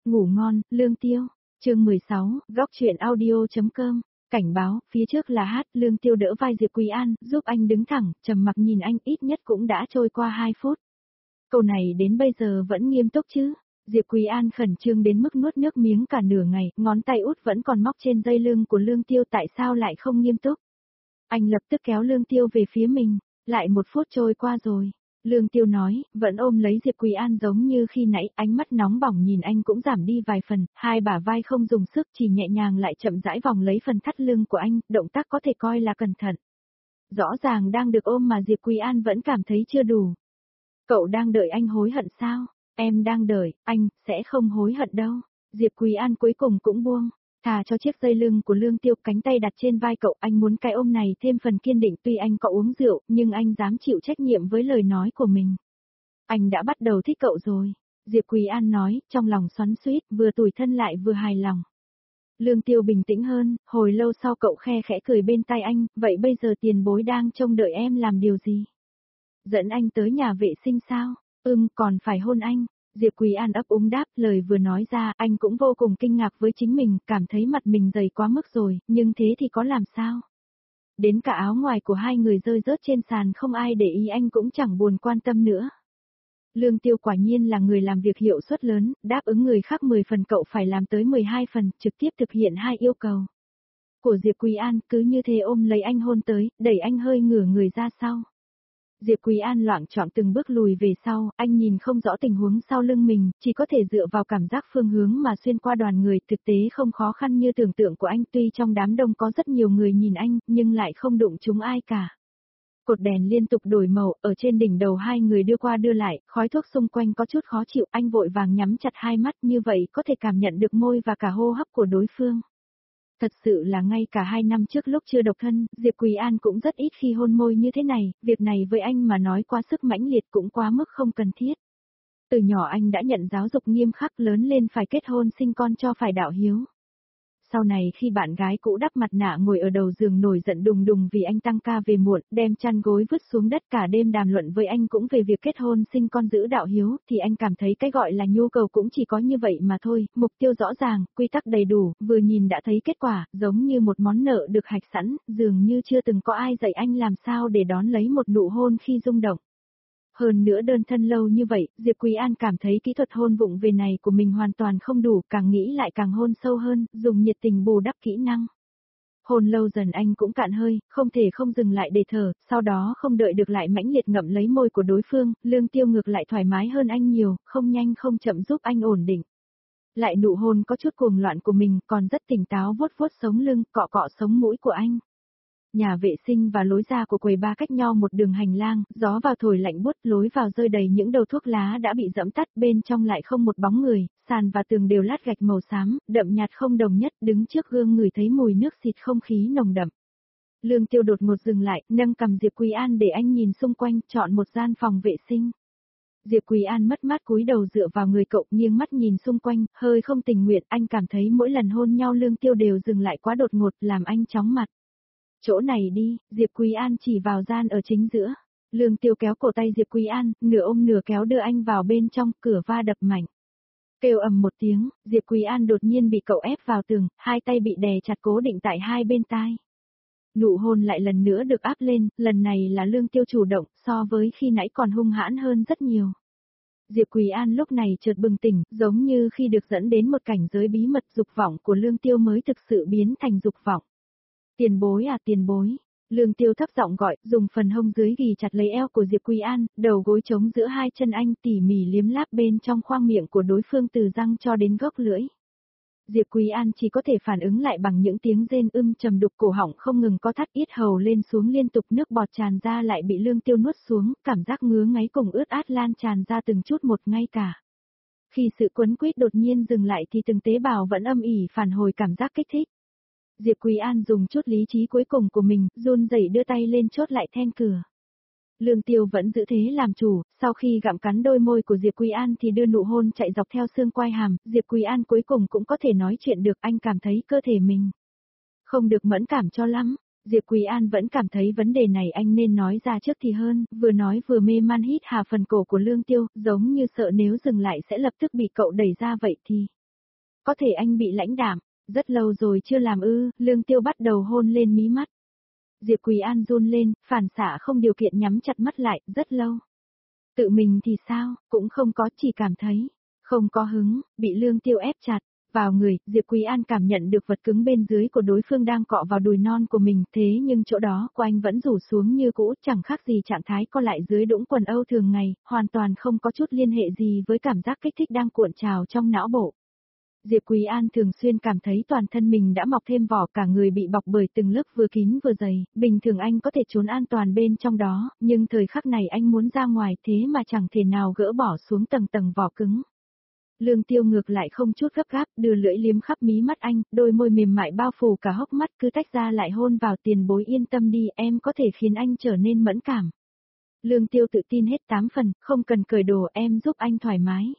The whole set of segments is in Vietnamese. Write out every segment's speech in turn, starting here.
Ngủ ngon, Lương Tiêu. Chương 16, góc truyện audio.com. Cảnh báo, phía trước là hát, Lương Tiêu đỡ vai Diệp Quý An, giúp anh đứng thẳng, trầm mặc nhìn anh, ít nhất cũng đã trôi qua 2 phút. Câu này đến bây giờ vẫn nghiêm túc chứ? Diệp Quý An khẩn trương đến mức nuốt nước miếng cả nửa ngày, ngón tay út vẫn còn móc trên dây lưng của Lương Tiêu, tại sao lại không nghiêm túc? Anh lập tức kéo Lương Tiêu về phía mình, lại 1 phút trôi qua rồi. Lương Tiêu nói, vẫn ôm lấy Diệp Quý An giống như khi nãy, ánh mắt nóng bỏng nhìn anh cũng giảm đi vài phần, hai bả vai không dùng sức, chỉ nhẹ nhàng lại chậm rãi vòng lấy phần thắt lưng của anh, động tác có thể coi là cẩn thận. Rõ ràng đang được ôm mà Diệp Quý An vẫn cảm thấy chưa đủ. Cậu đang đợi anh hối hận sao? Em đang đợi, anh sẽ không hối hận đâu. Diệp Quý An cuối cùng cũng buông. Thà cho chiếc dây lưng của Lương Tiêu, cánh tay đặt trên vai cậu, anh muốn cái ôm này thêm phần kiên định, tuy anh có uống rượu, nhưng anh dám chịu trách nhiệm với lời nói của mình. Anh đã bắt đầu thích cậu rồi. Diệp Quý An nói, trong lòng xoắn xuýt, vừa tủi thân lại vừa hài lòng. Lương Tiêu bình tĩnh hơn, hồi lâu sau cậu khe khẽ cười bên tai anh, vậy bây giờ tiền bối đang trông đợi em làm điều gì? Dẫn anh tới nhà vệ sinh sao? Còn phải hôn anh. Diệp Quý An ấp úng đáp, lời vừa nói ra, anh cũng vô cùng kinh ngạc với chính mình, cảm thấy mặt mình dày quá mức rồi, nhưng thế thì có làm sao? Đến cả áo ngoài của hai người rơi rớt trên sàn không ai để ý anh cũng chẳng buồn quan tâm nữa. Lương Tiêu quả nhiên là người làm việc hiệu suất lớn, đáp ứng người khác 10 phần cậu phải làm tới 12 phần, trực tiếp thực hiện 2 yêu cầu. Của Diệp Quý An cứ như thế ôm lấy anh hôn tới, đẩy anh hơi ngửa người ra sau. Diệp Quý An loạng choạng từng bước lùi về sau, anh nhìn không rõ tình huống sau lưng mình, chỉ có thể dựa vào cảm giác phương hướng mà xuyên qua đoàn người, thực tế không khó khăn như tưởng tượng của anh, tuy trong đám đông có rất nhiều người nhìn anh, nhưng lại không đụng trúng ai cả. Cột đèn liên tục đổi màu, ở trên đỉnh đầu hai người đưa qua đưa lại, khói thuốc xung quanh có chút khó chịu, anh vội vàng nhắm chặt hai mắt, như vậy có thể cảm nhận được môi và cả hô hấp của đối phương. Thật sự là ngay cả 2 năm trước lúc chưa độc thân, Diệp Quý An cũng rất ít khi hôn môi như thế này, việc này với anh mà nói quá sức mãnh liệt cũng quá mức không cần thiết. Từ nhỏ anh đã nhận giáo dục nghiêm khắc, lớn lên phải kết hôn sinh con cho phải đạo hiếu. Sau này khi bạn gái cũ đắp mặt nạ ngồi ở đầu giường nổi giận đùng đùng vì anh tăng ca về muộn, đem chăn gối vứt xuống đất, cả đêm đàm luận với anh cũng về việc kết hôn sinh con giữ đạo hiếu, thì anh cảm thấy cái gọi là nhu cầu cũng chỉ có như vậy mà thôi, mục tiêu rõ ràng, quy tắc đầy đủ, vừa nhìn đã thấy kết quả, giống như một món nợ được hạch sẵn, dường như chưa từng có ai dạy anh làm sao để đón lấy một nụ hôn khi rung động. Hơn nữa đơn thân lâu như vậy, Diệp Quý An cảm thấy kỹ thuật hôn vụng về này của mình hoàn toàn không đủ, càng nghĩ lại càng hôn sâu hơn, dùng nhiệt tình bù đắp kỹ năng. Hôn lâu dần anh cũng cạn hơi, không thể không dừng lại để thở, sau đó không đợi được lại mãnh liệt ngậm lấy môi của đối phương, Lương Tiêu ngược lại thoải mái hơn anh nhiều, không nhanh không chậm giúp anh ổn định. Lại nụ hôn có chút cuồng loạn của mình, còn rất tỉnh táo vuốt vuốt sống lưng, cọ cọ sống mũi của anh. Nhà vệ sinh và lối ra của quầy bar cách nhau một đường hành lang, gió vào thổi lạnh buốt, lối vào rơi đầy những đầu thuốc lá đã bị dẫm tắt, bên trong lại không một bóng người, sàn và tường đều lát gạch màu xám, đậm nhạt không đồng nhất, đứng trước gương ngửi thấy mùi nước xịt không khí nồng đậm. Lương Tiêu đột ngột dừng lại, nâng cầm Diệp Quý An để anh nhìn xung quanh, chọn một gian phòng vệ sinh. Diệp Quý An mất mát cúi đầu dựa vào người cậu, nghiêng mắt nhìn xung quanh, hơi không tình nguyện, anh cảm thấy mỗi lần hôn nhau Lương Tiêu đều dừng lại quá đột ngột, làm anh chóng mặt. Chỗ này đi, Diệp Quý An chỉ vào gian ở chính giữa. Lương Tiêu kéo cổ tay Diệp Quý An, nửa ôm nửa kéo đưa anh vào bên trong, cửa va đập mạnh. Kêu ầm một tiếng, Diệp Quý An đột nhiên bị cậu ép vào tường, hai tay bị đè chặt cố định tại hai bên tai. Nụ hôn lại lần nữa được áp lên, lần này là Lương Tiêu chủ động, so với khi nãy còn hung hãn hơn rất nhiều. Diệp Quý An lúc này chợt bừng tỉnh, giống như khi được dẫn đến một cảnh giới bí mật, dục vọng của Lương Tiêu mới thực sự biến thành dục vọng. Tiền bối à, tiền bối. Lương Tiêu thấp giọng gọi, dùng phần hông dưới ghì chặt lấy eo của Diệp Quý An, đầu gối trống giữa hai chân anh, tỉ mỉ liếm láp bên trong khoang miệng của đối phương từ răng cho đến gốc lưỡi. Diệp Quý An chỉ có thể phản ứng lại bằng những tiếng rên trầm đục, cổ họng không ngừng co thắt, yết hầu lên xuống liên tục, nước bọt tràn ra lại bị Lương Tiêu nuốt xuống, cảm giác ngứa ngáy cùng ướt át lan tràn ra từng chút một ngay cả. Khi sự quấn quýt đột nhiên dừng lại thì từng tế bào vẫn âm ỉ phản hồi cảm giác kích thích. Diệp Quý An dùng chút lý trí cuối cùng của mình, run rẩy đưa tay lên chốt lại then cửa. Lương Tiêu vẫn giữ thế làm chủ, sau khi gặm cắn đôi môi của Diệp Quý An thì đưa nụ hôn chạy dọc theo xương quai hàm, Diệp Quý An cuối cùng cũng có thể nói chuyện được, anh cảm thấy cơ thể mình không được mẫn cảm cho lắm. Diệp Quý An vẫn cảm thấy vấn đề này anh nên nói ra trước thì hơn, vừa nói vừa mê man hít hà phần cổ của Lương Tiêu, giống như sợ nếu dừng lại sẽ lập tức bị cậu đẩy ra vậy thì. Có thể anh bị lãnh đạm, rất lâu rồi chưa làm ư, Lương Tiêu bắt đầu hôn lên mí mắt. Diệp Quý An run lên, phản xạ không điều kiện nhắm chặt mắt lại, rất lâu. Tự mình thì sao, cũng không có, chỉ cảm thấy, không có hứng, bị Lương Tiêu ép chặt. Vào người, Diệp Quý An cảm nhận được vật cứng bên dưới của đối phương đang cọ vào đùi non của mình, thế nhưng chỗ đó của anh vẫn rủ xuống như cũ, chẳng khác gì trạng thái co lại dưới đũng quần Âu thường ngày, hoàn toàn không có chút liên hệ gì với cảm giác kích thích đang cuộn trào trong não bộ. Diệp Quý An thường xuyên cảm thấy toàn thân mình đã mọc thêm vỏ, cả người bị bọc bởi từng lớp vừa kín vừa dày, bình thường anh có thể trốn an toàn bên trong đó, nhưng thời khắc này anh muốn ra ngoài thế mà chẳng thể nào gỡ bỏ xuống tầng tầng vỏ cứng. Lương Tiêu ngược lại không chút gấp gáp, đưa lưỡi liếm khắp mí mắt anh, đôi môi mềm mại bao phủ cả hốc mắt, cứ tách ra lại hôn vào. Tiền bối yên tâm đi, em có thể khiến anh trở nên mẫn cảm. Lương Tiêu tự tin hết 8 phần, không cần cởi đồ, em giúp anh thoải mái.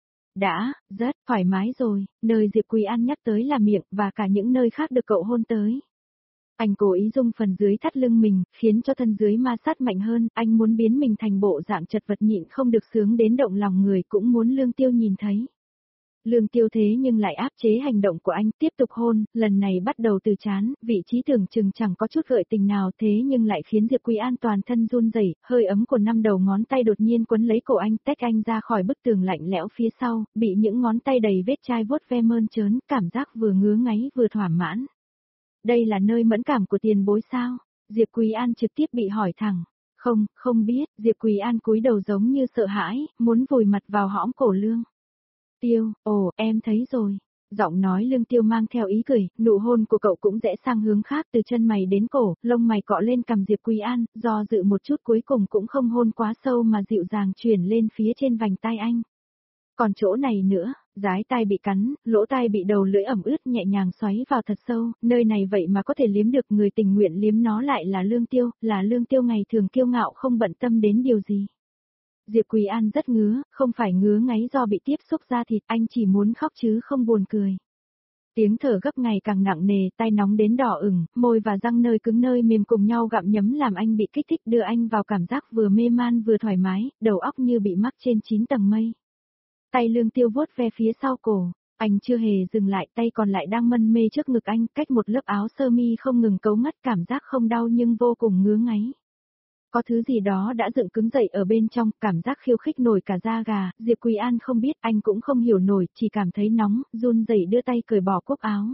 Đã, rất thoải mái rồi, nơi Diệp Quý An nhắc tới là miệng và cả những nơi khác được cậu hôn tới. Anh cố ý dùng phần dưới thắt lưng mình, khiến cho thân dưới ma sát mạnh hơn, anh muốn biến mình thành bộ dạng chật vật nhịn không được sướng đến động lòng người, cũng muốn Lương Tiêu nhìn thấy. Lương Tiêu thế nhưng lại áp chế hành động của anh, tiếp tục hôn, lần này bắt đầu từ trán, vị trí tưởng chừng chẳng có chút gợi tình nào, thế nhưng lại khiến Diệp Quý An toàn thân run rẩy, hơi ấm của 5 đầu ngón tay đột nhiên quấn lấy cổ anh, tách anh ra khỏi bức tường lạnh lẽo phía sau, bị những ngón tay đầy vết chai vuốt ve mơn trớn, cảm giác vừa ngứa ngáy vừa thỏa mãn. Đây là nơi mẫn cảm của tiền bối sao? Diệp Quý An trực tiếp bị hỏi thẳng. Không, không biết, Diệp Quý An cúi đầu giống như sợ hãi, muốn vùi mặt vào hõm cổ Lương Tiêu, ồ, em thấy rồi. Giọng nói Lương Tiêu mang theo ý cười, nụ hôn của cậu cũng rẽ sang hướng khác, từ chân mày đến cổ, lông mày cọ lên cằm Diệp Quý An, do dự một chút cuối cùng cũng không hôn quá sâu mà dịu dàng chuyển lên phía trên vành tai anh. Còn chỗ này nữa, dái tai bị cắn, lỗ tai bị đầu lưỡi ẩm ướt nhẹ nhàng xoáy vào thật sâu, nơi này vậy mà có thể liếm được, người tình nguyện liếm nó lại là Lương Tiêu ngày thường kiêu ngạo không bận tâm đến điều gì. Diệp Quý An rất ngứa, không phải ngứa ngáy do bị tiếp xúc da thịt, anh chỉ muốn khóc chứ không buồn cười. Tiếng thở gấp ngày càng nặng nề, tay nóng đến đỏ ửng, môi và răng nơi cứng nơi mềm cùng nhau gặm nhấm làm anh bị kích thích, đưa anh vào cảm giác vừa mê man vừa thoải mái, đầu óc như bị mắc trên 9 tầng mây. Tay Lương Tiêu vuốt ve phía sau cổ, anh chưa hề dừng lại, tay còn lại đang mân mê trước ngực anh, cách một lớp áo sơ mi không ngừng cấu ngắt, cảm giác không đau nhưng vô cùng ngứa ngáy. Có thứ gì đó đã dựng cứng dậy ở bên trong, cảm giác khiêu khích nổi cả da gà, Diệp Quý An không biết, anh cũng không hiểu nổi, chỉ cảm thấy nóng, run rẩy đưa tay cởi bỏ cúc áo.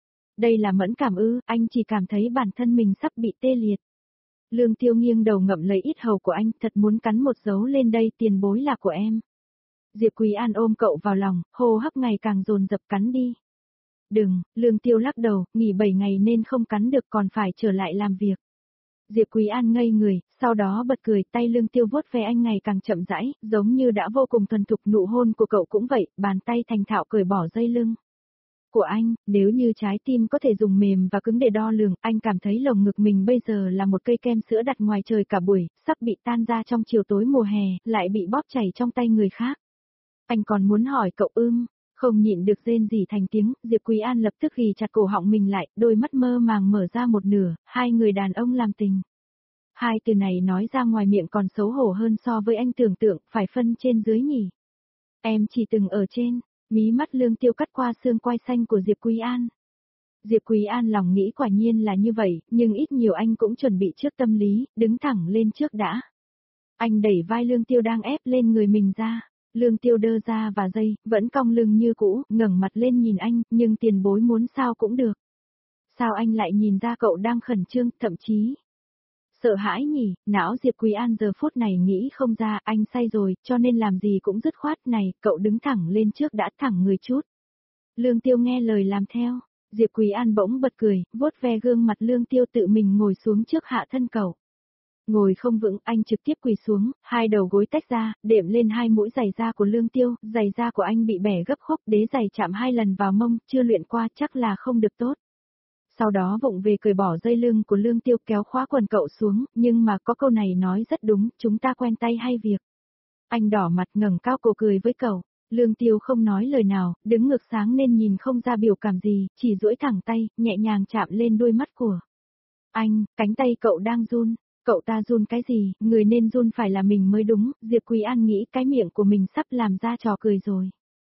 Đây là mẫn cảm ư, anh chỉ cảm thấy bản thân mình sắp bị tê liệt. Lương Tiêu nghiêng đầu ngậm lấy ít hầu của anh, thật muốn cắn một dấu lên đây, tiền bối là của em. Diệp Quý An ôm cậu vào lòng, hô hấp ngày càng dồn dập, cắn đi. Đừng, Lương Tiêu lắc đầu, nghỉ 7 ngày nên không cắn được, còn phải trở lại làm việc. Diệp Quý An ngây người, sau đó bật cười, tay Lương Tiêu vuốt ve anh ngày càng chậm rãi, giống như đã vô cùng thuần thục, nụ hôn của cậu cũng vậy, bàn tay thành thạo cởi bỏ dây lưng của anh, nếu như trái tim có thể dùng mềm và cứng để đo lường, anh cảm thấy lồng ngực mình bây giờ là một cây kem sữa đặt ngoài trời cả buổi, sắp bị tan ra trong chiều tối mùa hè, lại bị bóp chảy trong tay người khác. Anh còn muốn hỏi cậu không nhịn được rên rỉ thành tiếng, Diệp Quý An lập tức ghì chặt cổ họng mình lại, đôi mắt mơ màng mở ra một nửa, hai người đàn ông làm tình. Hai từ này nói ra ngoài miệng còn xấu hổ hơn so với anh tưởng tượng, phải phân trên dưới nhỉ. Em chỉ từng ở trên, mí mắt Lương Tiêu cắt qua xương quai xanh của Diệp Quý An. Diệp Quý An lòng nghĩ quả nhiên là như vậy, nhưng ít nhiều anh cũng chuẩn bị trước tâm lý, đứng thẳng lên trước đã. Anh đẩy vai Lương Tiêu đang ép lên người mình ra. Lương Tiêu đơ ra và dây, vẫn cong lưng như cũ, ngẩng mặt lên nhìn anh, nhưng tiền bối muốn sao cũng được. Sao anh lại nhìn ra cậu đang khẩn trương, thậm chí sợ hãi nhỉ, não Diệp Quý An giờ phút này nghĩ không ra, anh say rồi, cho nên làm gì cũng dứt khoát này, cậu đứng thẳng lên trước đã, thẳng người chút. Lương Tiêu nghe lời làm theo, Diệp Quý An bỗng bật cười, vuốt ve gương mặt Lương Tiêu, tự mình ngồi xuống trước hạ thân cậu. Ngồi không vững, anh trực tiếp quỳ xuống, hai đầu gối tách ra, đệm lên hai mũi giày da của Lương Tiêu, giày da của anh bị bẻ gấp khúc, đế giày chạm 2 lần vào mông, chưa luyện qua chắc là không được tốt. Sau đó vụng về cởi bỏ dây lưng của Lương Tiêu, kéo khóa quần cậu xuống, nhưng mà có câu này nói rất đúng, chúng ta quen tay hay việc. Anh đỏ mặt ngẩng cao cổ cười với cậu, Lương Tiêu không nói lời nào, đứng ngược sáng nên nhìn không ra biểu cảm gì, chỉ duỗi thẳng tay, nhẹ nhàng chạm lên đôi mắt của anh, cánh tay cậu đang run. Cậu ta run cái gì, người nên run phải là mình mới đúng, Diệp Quý An nghĩ cái miệng của mình sắp làm ra trò cười rồi.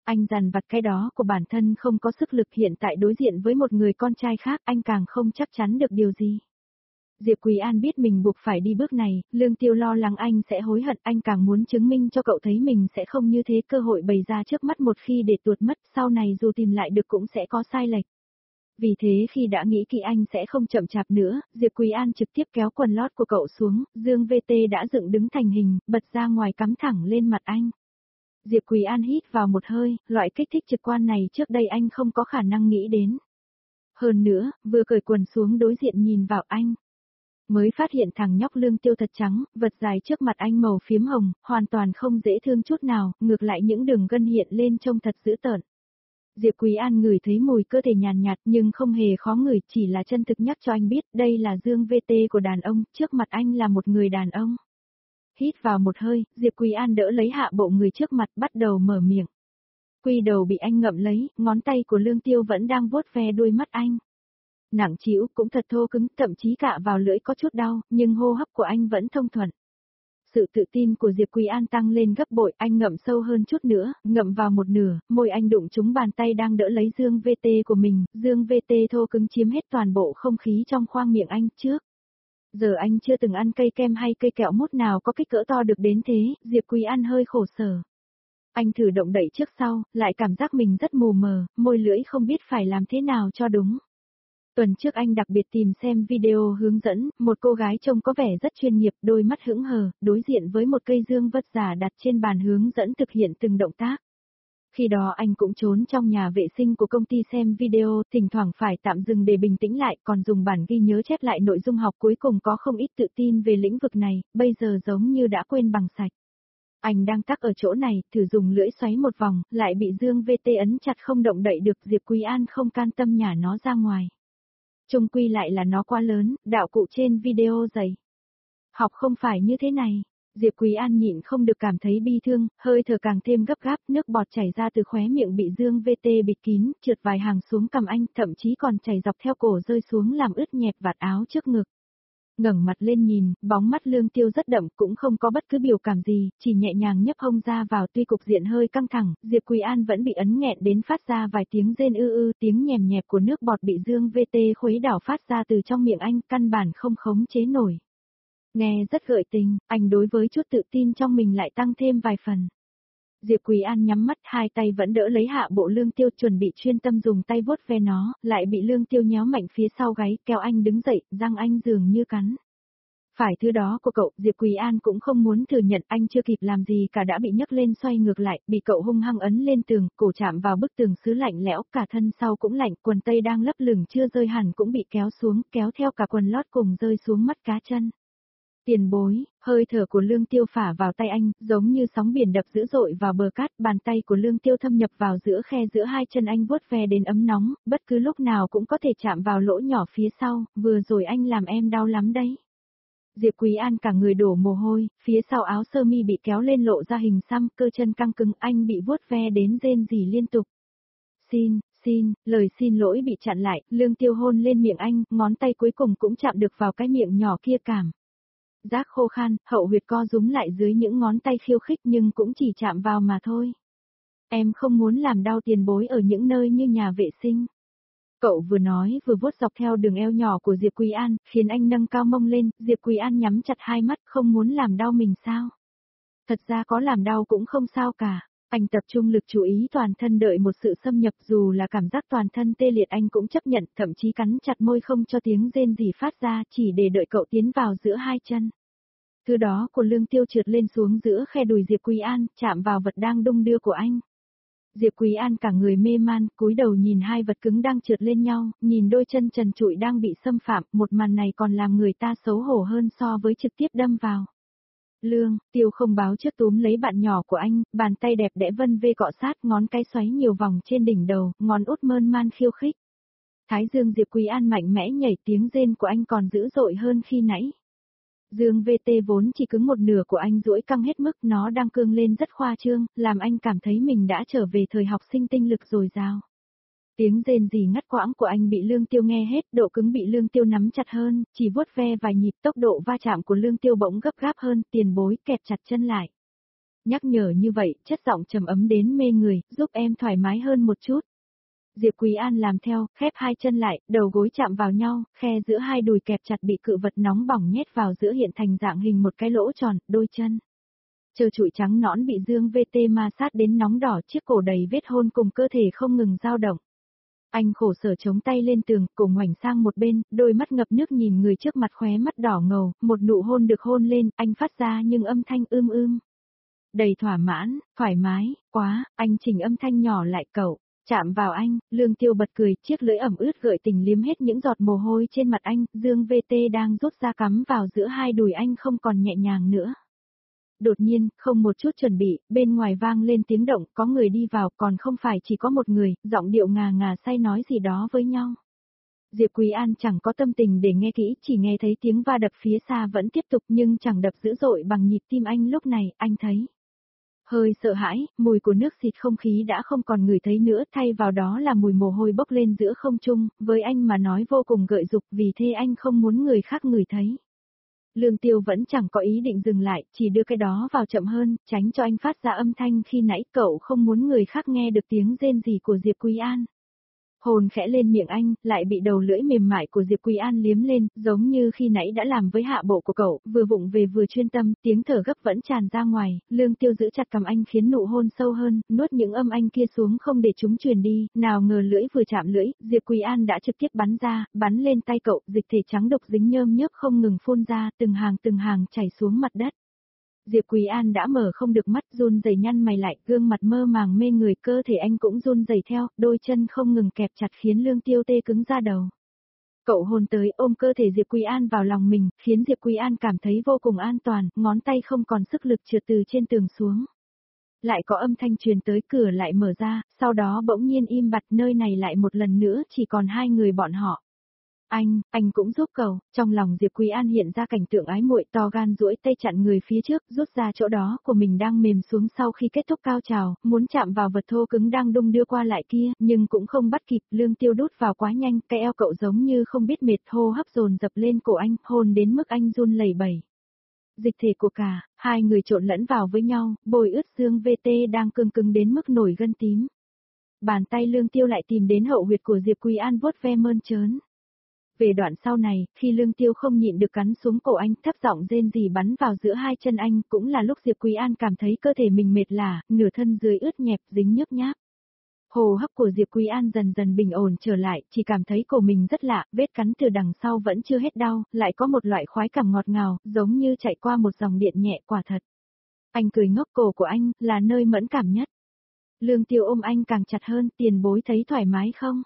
Anh dằn vặt cái đó của bản thân không có sức lực, hiện tại đối diện với một người con trai khác anh càng không chắc chắn được điều gì. Diệp Quý An biết mình buộc phải đi bước này, Lương Tiêu lo lắng anh sẽ hối hận, anh càng muốn chứng minh cho cậu thấy mình sẽ không như thế, cơ hội bày ra trước mắt một khi để tuột mất, sau này dù tìm lại được cũng sẽ có sai lệch. Vì thế khi đã nghĩ kỹ anh sẽ không chậm chạp nữa, Diệp Quý An trực tiếp kéo quần lót của cậu xuống, Dương VT đã dựng đứng thành hình, bật ra ngoài cắm thẳng lên mặt anh. Diệp Quý An hít vào một hơi, loại kích thích trực quan này trước đây anh không có khả năng nghĩ đến. Hơn nữa, vừa cởi quần xuống đối diện nhìn vào anh. Mới phát hiện thằng nhóc Lương Tiêu thật trắng, vật dài trước mặt anh màu phiếm hồng, hoàn toàn không dễ thương chút nào, ngược lại những đường gân hiện lên trông thật dữ tợn. Diệp Quý An ngửi thấy mùi cơ thể nhàn nhạt nhưng không hề khó ngửi, chỉ là chân thực nhắc cho anh biết đây là Dương VT của đàn ông, trước mặt anh là một người đàn ông. Hít vào một hơi, Diệp Quý An đỡ lấy hạ bộ người trước mặt bắt đầu mở miệng. Quy đầu bị anh ngậm lấy, ngón tay của Lương Tiêu vẫn đang vuốt ve đuôi mắt anh. Nặng trĩu cũng thật thô cứng, thậm chí cạ vào lưỡi có chút đau, nhưng hô hấp của anh vẫn thông thuận. Sự tự tin của Diệp Quý An tăng lên gấp bội, anh ngậm sâu hơn chút nữa, ngậm vào một nửa, môi anh đụng trúng bàn tay đang đỡ lấy Dương VT của mình, Dương VT thô cứng chiếm hết toàn bộ không khí trong khoang miệng anh trước. Giờ anh chưa từng ăn cây kem hay cây kẹo mút nào có kích cỡ to được đến thế, Diệp Quý An hơi khổ sở. Anh thử động đậy trước sau, lại cảm giác mình rất mù mờ, môi lưỡi không biết phải làm thế nào cho đúng. Tuần trước anh đặc biệt tìm xem video hướng dẫn, một cô gái trông có vẻ rất chuyên nghiệp, đôi mắt hững hờ, đối diện với một cây dương vất giả đặt trên bàn hướng dẫn thực hiện từng động tác. Khi đó anh cũng trốn trong nhà vệ sinh của công ty xem video, thỉnh thoảng phải tạm dừng để bình tĩnh lại, còn dùng bản ghi nhớ chép lại nội dung học, cuối cùng có không ít tự tin về lĩnh vực này, bây giờ giống như đã quên bằng sạch. Anh đang tắc ở chỗ này, thử dùng lưỡi xoáy một vòng, lại bị Dương VT ấn chặt không động đậy được, Diệp Quý An không can tâm nhả nó ra ngoài. Chung quy lại là nó quá lớn, đạo cụ trên video dày. Học không phải như thế này. Diệp Quý An nhịn không được cảm thấy bi thương, hơi thở càng thêm gấp gáp, nước bọt chảy ra từ khóe miệng bị Dương VT bịt kín, trượt vài hàng xuống cằm anh, thậm chí còn chảy dọc theo cổ rơi xuống làm ướt nhẹp vạt áo trước ngực. Ngẩng mặt lên nhìn, bóng mắt Lương Tiêu rất đậm, cũng không có bất cứ biểu cảm gì, chỉ nhẹ nhàng nhấp hông ra vào, tuy cục diện hơi căng thẳng, Diệp Quý An vẫn bị ấn nghẹn đến phát ra vài tiếng rên ư, tiếng nhèm nhẹp của nước bọt bị Dương VT khuấy đảo phát ra từ trong miệng anh, căn bản không khống chế nổi. Nghe rất gợi tình, anh đối với chút tự tin trong mình lại tăng thêm vài phần. Diệp Quý An nhắm mắt, hai tay vẫn đỡ lấy hạ bộ Lương Tiêu, chuẩn bị chuyên tâm dùng tay vuốt ve nó, lại bị Lương Tiêu nhéo mạnh phía sau gáy, kéo anh đứng dậy, răng anh dường như cắn. Phải thứ đó của cậu, Diệp Quý An cũng không muốn thừa nhận, anh chưa kịp làm gì cả đã bị nhấc lên xoay ngược lại, bị cậu hung hăng ấn lên tường, cổ chạm vào bức tường sứ lạnh lẽo, cả thân sau cũng lạnh, quần tây đang lấp lửng chưa rơi hẳn cũng bị kéo xuống, kéo theo cả quần lót cùng rơi xuống mắt cá chân. Tiền bối, hơi thở của Lương Tiêu phả vào tay anh, giống như sóng biển đập dữ dội vào bờ cát, bàn tay của Lương Tiêu thâm nhập vào giữa khe giữa hai chân anh vuốt ve đến ấm nóng, bất cứ lúc nào cũng có thể chạm vào lỗ nhỏ phía sau, vừa rồi anh làm em đau lắm đấy. Diệp Quý An cả người đổ mồ hôi, phía sau áo sơ mi bị kéo lên lộ ra hình xăm, cơ chân căng cứng, anh bị vuốt ve đến rên rỉ liên tục. Lời xin lỗi bị chặn lại, Lương Tiêu hôn lên miệng anh, ngón tay cuối cùng cũng chạm được vào cái miệng nhỏ kia cảm. Giác khô khan, hậu huyệt co rúm lại dưới những ngón tay khiêu khích nhưng cũng chỉ chạm vào mà thôi. Em không muốn làm đau tiền bối ở những nơi như nhà vệ sinh. Cậu vừa nói vừa vuốt dọc theo đường eo nhỏ của Diệp Quý An, khiến anh nâng cao mông lên, Diệp Quý An nhắm chặt hai mắt, không muốn làm đau mình sao. Thật ra có làm đau cũng không sao cả. Anh tập trung lực chú ý toàn thân đợi một sự xâm nhập, dù là cảm giác toàn thân tê liệt anh cũng chấp nhận, thậm chí cắn chặt môi không cho tiếng rên gì phát ra, chỉ để đợi cậu tiến vào giữa hai chân. Thứ đó của Lương Tiêu trượt lên xuống giữa khe đùi Diệp Quý An, chạm vào vật đang đung đưa của anh. Diệp Quý An cả người mê man, cúi đầu nhìn hai vật cứng đang trượt lên nhau, nhìn đôi chân trần trụi đang bị xâm phạm, một màn này còn làm người ta xấu hổ hơn so với trực tiếp đâm vào. Lương Tiêu không báo trước túm lấy bạn nhỏ của anh, bàn tay đẹp đẽ vân vê cọ sát, ngón cái xoáy nhiều vòng trên đỉnh đầu, ngón út mơn man khiêu khích. Thái dương Diệp Quý An mạnh mẽ nhảy, tiếng rên của anh còn dữ dội hơn khi nãy. Dương VT vốn chỉ cứng một nửa của anh duỗi căng hết mức, nó đang cương lên rất khoa trương, làm anh cảm thấy mình đã trở về thời học sinh tinh lực dồi dào. Tiếng rên rỉ ngắt quãng của anh bị Lương Tiêu nghe hết, độ cứng bị Lương Tiêu nắm chặt hơn, chỉ vuốt ve vài nhịp, tốc độ va chạm của Lương Tiêu bỗng gấp gáp hơn, tiền bối kẹp chặt chân lại. Nhắc nhở như vậy, chất giọng trầm ấm đến mê người, giúp em thoải mái hơn một chút. Diệp Quý An làm theo, khép hai chân lại, đầu gối chạm vào nhau, khe giữa hai đùi kẹp chặt bị cự vật nóng bỏng nhét vào giữa hiện thành dạng hình một cái lỗ tròn, đôi chân. Trơ trụi trắng nõn bị Dương VT ma sát đến nóng đỏ, chiếc cổ đầy vết hôn cùng cơ thể không ngừng dao động. Anh khổ sở chống tay lên tường, cổ ngoảnh sang một bên, đôi mắt ngập nước nhìn người trước mặt, khóe mắt đỏ ngầu, một nụ hôn được hôn lên, anh phát ra nhưng âm thanh ưm. Đầy thỏa mãn, thoải mái, quá, anh chỉnh âm thanh nhỏ lại cậu. Chạm vào anh, Lương Tiêu bật cười, chiếc lưỡi ẩm ướt gợi tình liếm hết những giọt mồ hôi trên mặt anh, Dương VT đang rút ra cắm vào giữa hai đùi anh không còn nhẹ nhàng nữa. Đột nhiên, không một chút chuẩn bị, bên ngoài vang lên tiếng động, có người đi vào, còn không phải chỉ có một người, giọng điệu ngà ngà say nói gì đó với nhau. Diệp Quý An chẳng có tâm tình để nghe kỹ, chỉ nghe thấy tiếng va đập phía xa vẫn tiếp tục nhưng chẳng đập dữ dội bằng nhịp tim anh lúc này, anh thấy. Hơi sợ hãi, mùi của nước xịt không khí đã không còn ngửi thấy nữa, thay vào đó là mùi mồ hôi bốc lên giữa không trung, với anh mà nói vô cùng gợi dục, vì thế anh không muốn người khác ngửi thấy. Lương Tiêu vẫn chẳng có ý định dừng lại, chỉ đưa cái đó vào chậm hơn, tránh cho anh phát ra âm thanh khi nãy, cậu không muốn người khác nghe được tiếng rên rỉ của Diệp Quý An. Hồn khẽ lên miệng anh, lại bị đầu lưỡi mềm mại của Diệp Quý An liếm lên, giống như khi nãy đã làm với hạ bộ của cậu, vừa vụng về vừa chuyên tâm, tiếng thở gấp vẫn tràn ra ngoài, Lương Tiêu giữ chặt cầm anh khiến nụ hôn sâu hơn, nuốt những âm anh kia xuống không để chúng truyền đi, nào ngờ lưỡi vừa chạm lưỡi, Diệp Quý An đã trực tiếp bắn ra, bắn lên tay cậu, dịch thể trắng độc dính nhơm nhớp không ngừng phun ra, từng hàng chảy xuống mặt đất. Diệp Quý An đã mở không được mắt, run rẩy nhăn mày lại, gương mặt mơ màng mê người, cơ thể anh cũng run rẩy theo, đôi chân không ngừng kẹp chặt khiến Lương Tiêu tê cứng ra đầu. Cậu hôn tới ôm cơ thể Diệp Quý An vào lòng mình, khiến Diệp Quý An cảm thấy vô cùng an toàn, ngón tay không còn sức lực trượt từ trên tường xuống. Lại có âm thanh truyền tới, cửa lại mở ra, sau đó bỗng nhiên im bặt, nơi này lại một lần nữa chỉ còn hai người bọn họ. Anh cũng giúp cậu, trong lòng Diệp Quý An hiện ra cảnh tượng ái muội, to gan duỗi tay chặn người phía trước, rút ra chỗ đó của mình đang mềm xuống sau khi kết thúc cao trào, muốn chạm vào vật thô cứng đang đung đưa qua lại kia, nhưng cũng không bắt kịp, Lương Tiêu đút vào quá nhanh, cái eo cậu giống như không biết mệt, hô hấp dồn dập lên cổ anh, hôn đến mức anh run lẩy bẩy. Dịch thể của cả hai người trộn lẫn vào với nhau, bôi ướt Dương VT đang cứng đến mức nổi gân tím. Bàn tay Lương Tiêu lại tìm đến hậu huyệt của Diệp Quý An vuốt ve mơn trớn. Về đoạn sau này, khi Lương Tiêu không nhịn được cắn xuống cổ anh, thấp giọng rên rỉ bắn vào giữa hai chân anh, cũng là lúc Diệp Quý An cảm thấy cơ thể mình mệt lả, nửa thân dưới ướt nhẹp, dính nhớp nháp. Hô hấp của Diệp Quý An dần dần bình ổn trở lại, chỉ cảm thấy cổ mình rất lạ, vết cắn từ đằng sau vẫn chưa hết đau, lại có một loại khoái cảm ngọt ngào, giống như chạy qua một dòng điện nhẹ, quả thật. Anh cười ngốc, cổ của anh, là nơi mẫn cảm nhất. Lương Tiêu ôm anh càng chặt hơn, tiền bối thấy thoải mái không?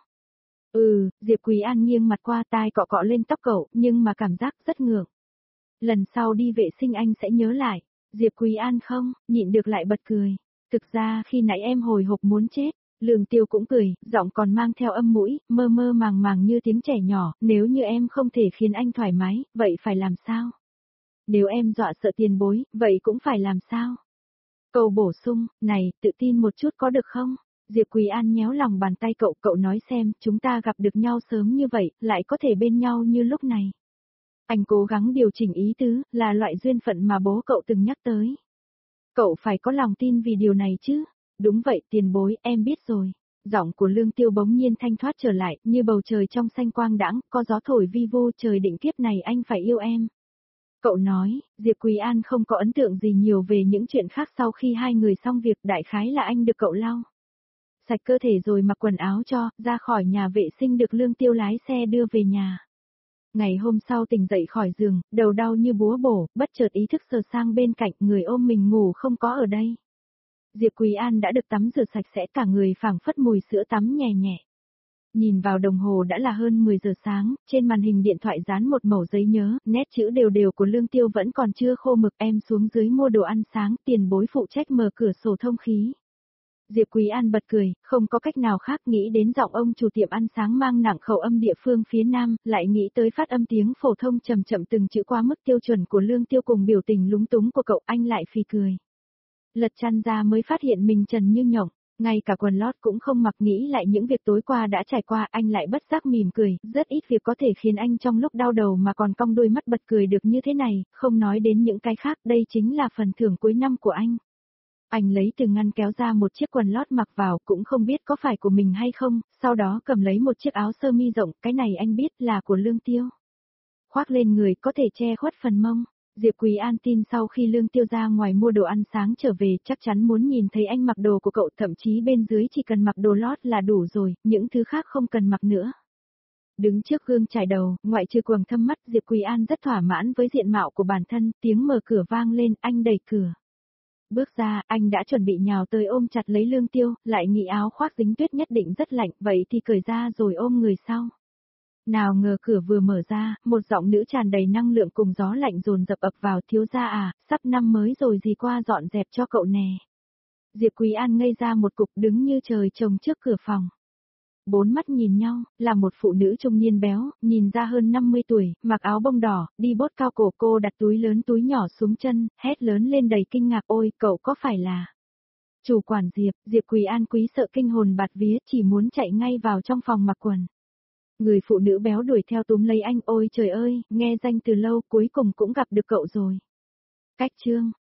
Diệp Quý An nghiêng mặt qua, tai cọ cọ lên tóc cậu, nhưng mà cảm giác rất ngượng. Lần sau đi vệ sinh anh sẽ nhớ lại. Diệp Quý An không, nhịn được lại bật cười. Thực ra khi nãy em hồi hộp muốn chết. Lương Tiêu cũng cười, giọng còn mang theo âm mũi, mơ màng như tiếng trẻ nhỏ, nếu như em không thể khiến anh thoải mái, vậy phải làm sao? Nếu em dọa sợ tiền bối, vậy cũng phải làm sao? Câu bổ sung, này, tự tin một chút có được không? Diệp Quý An nhéo lòng bàn tay cậu nói xem, chúng ta gặp được nhau sớm như vậy, lại có thể bên nhau như lúc này. Anh cố gắng điều chỉnh ý tứ, là loại duyên phận mà bố cậu từng nhắc tới. Cậu phải có lòng tin vì điều này chứ. Đúng vậy, tiền bối, em biết rồi. Giọng của Lương Tiêu bỗng nhiên thanh thoát trở lại, như bầu trời trong xanh quang đãng, có gió thổi vi vu, trời định kiếp này anh phải yêu em. Cậu nói, Diệp Quý An không có ấn tượng gì nhiều về những chuyện khác sau khi hai người xong việc, đại khái là anh được cậu lau sạch cơ thể rồi mặc quần áo cho, ra khỏi nhà vệ sinh được Lương Tiêu lái xe đưa về nhà. Ngày hôm sau tỉnh dậy khỏi giường, đầu đau như búa bổ, bất chợt ý thức sờ sang bên cạnh, người ôm mình ngủ không có ở đây. Diệp Quý An đã được tắm rửa sạch sẽ, cả người phảng phất mùi sữa tắm nhẹ nhẹ. Nhìn vào đồng hồ đã là hơn 10 giờ sáng, trên màn hình điện thoại dán một mẩu giấy nhớ, nét chữ đều của Lương Tiêu vẫn còn chưa khô mực, em xuống dưới mua đồ ăn sáng, tiền bối phụ trách mở cửa sổ thông khí. Diệp Quý An bật cười, không có cách nào khác, nghĩ đến giọng ông chủ tiệm ăn sáng mang nặng khẩu âm địa phương phía Nam, lại nghĩ tới phát âm tiếng phổ thông chậm chậm từng chữ quá mức tiêu chuẩn của Lương Tiêu cùng biểu tình lúng túng của cậu, anh lại phì cười. Lật chăn ra mới phát hiện mình trần như nhộng, ngay cả quần lót cũng không mặc, nghĩ lại những việc tối qua đã trải qua, anh lại bất giác mỉm cười, rất ít việc có thể khiến anh trong lúc đau đầu mà còn cong đôi mắt bật cười được như thế này, không nói đến những cái khác, đây chính là phần thưởng cuối năm của anh. Anh lấy từ ngăn kéo ra một chiếc quần lót mặc vào cũng không biết có phải của mình hay không, sau đó cầm lấy một chiếc áo sơ mi rộng, cái này anh biết là của Lương Tiêu. Khoác lên người có thể che khuất phần mông. Diệp Quý An tin sau khi Lương Tiêu ra ngoài mua đồ ăn sáng trở về chắc chắn muốn nhìn thấy anh mặc đồ của cậu, thậm chí bên dưới chỉ cần mặc đồ lót là đủ rồi, những thứ khác không cần mặc nữa. Đứng trước gương chải đầu, ngoại trừ quầng thâm mắt, Diệp Quý An rất thỏa mãn với diện mạo của bản thân, tiếng mở cửa vang lên, anh đẩy cửa. Bước ra, anh đã chuẩn bị nhào tới ôm chặt lấy Lương Tiêu, lại nghĩ áo khoác dính tuyết nhất định rất lạnh, vậy thì cởi ra rồi ôm người sau. Nào ngờ cửa vừa mở ra, một giọng nữ tràn đầy năng lượng cùng gió lạnh dồn dập ập vào, thiếu gia à, sắp năm mới rồi gì qua dọn dẹp cho cậu nè. Diệp Quý An ngây ra một cục đứng như trời trồng trước cửa phòng. Bốn mắt nhìn nhau, là một phụ nữ trung niên béo, nhìn ra hơn 50 tuổi, mặc áo bông đỏ, đi bốt cao cổ, cô đặt túi lớn túi nhỏ xuống chân, hét lớn lên đầy kinh ngạc, ôi, cậu có phải là chủ quản Diệp? Diệp Quý An quý sợ kinh hồn bạt vía, chỉ muốn chạy ngay vào trong phòng mặc quần. Người phụ nữ béo đuổi theo túm lấy anh, ôi trời ơi, nghe danh từ lâu cuối cùng cũng gặp được cậu rồi. Cách chương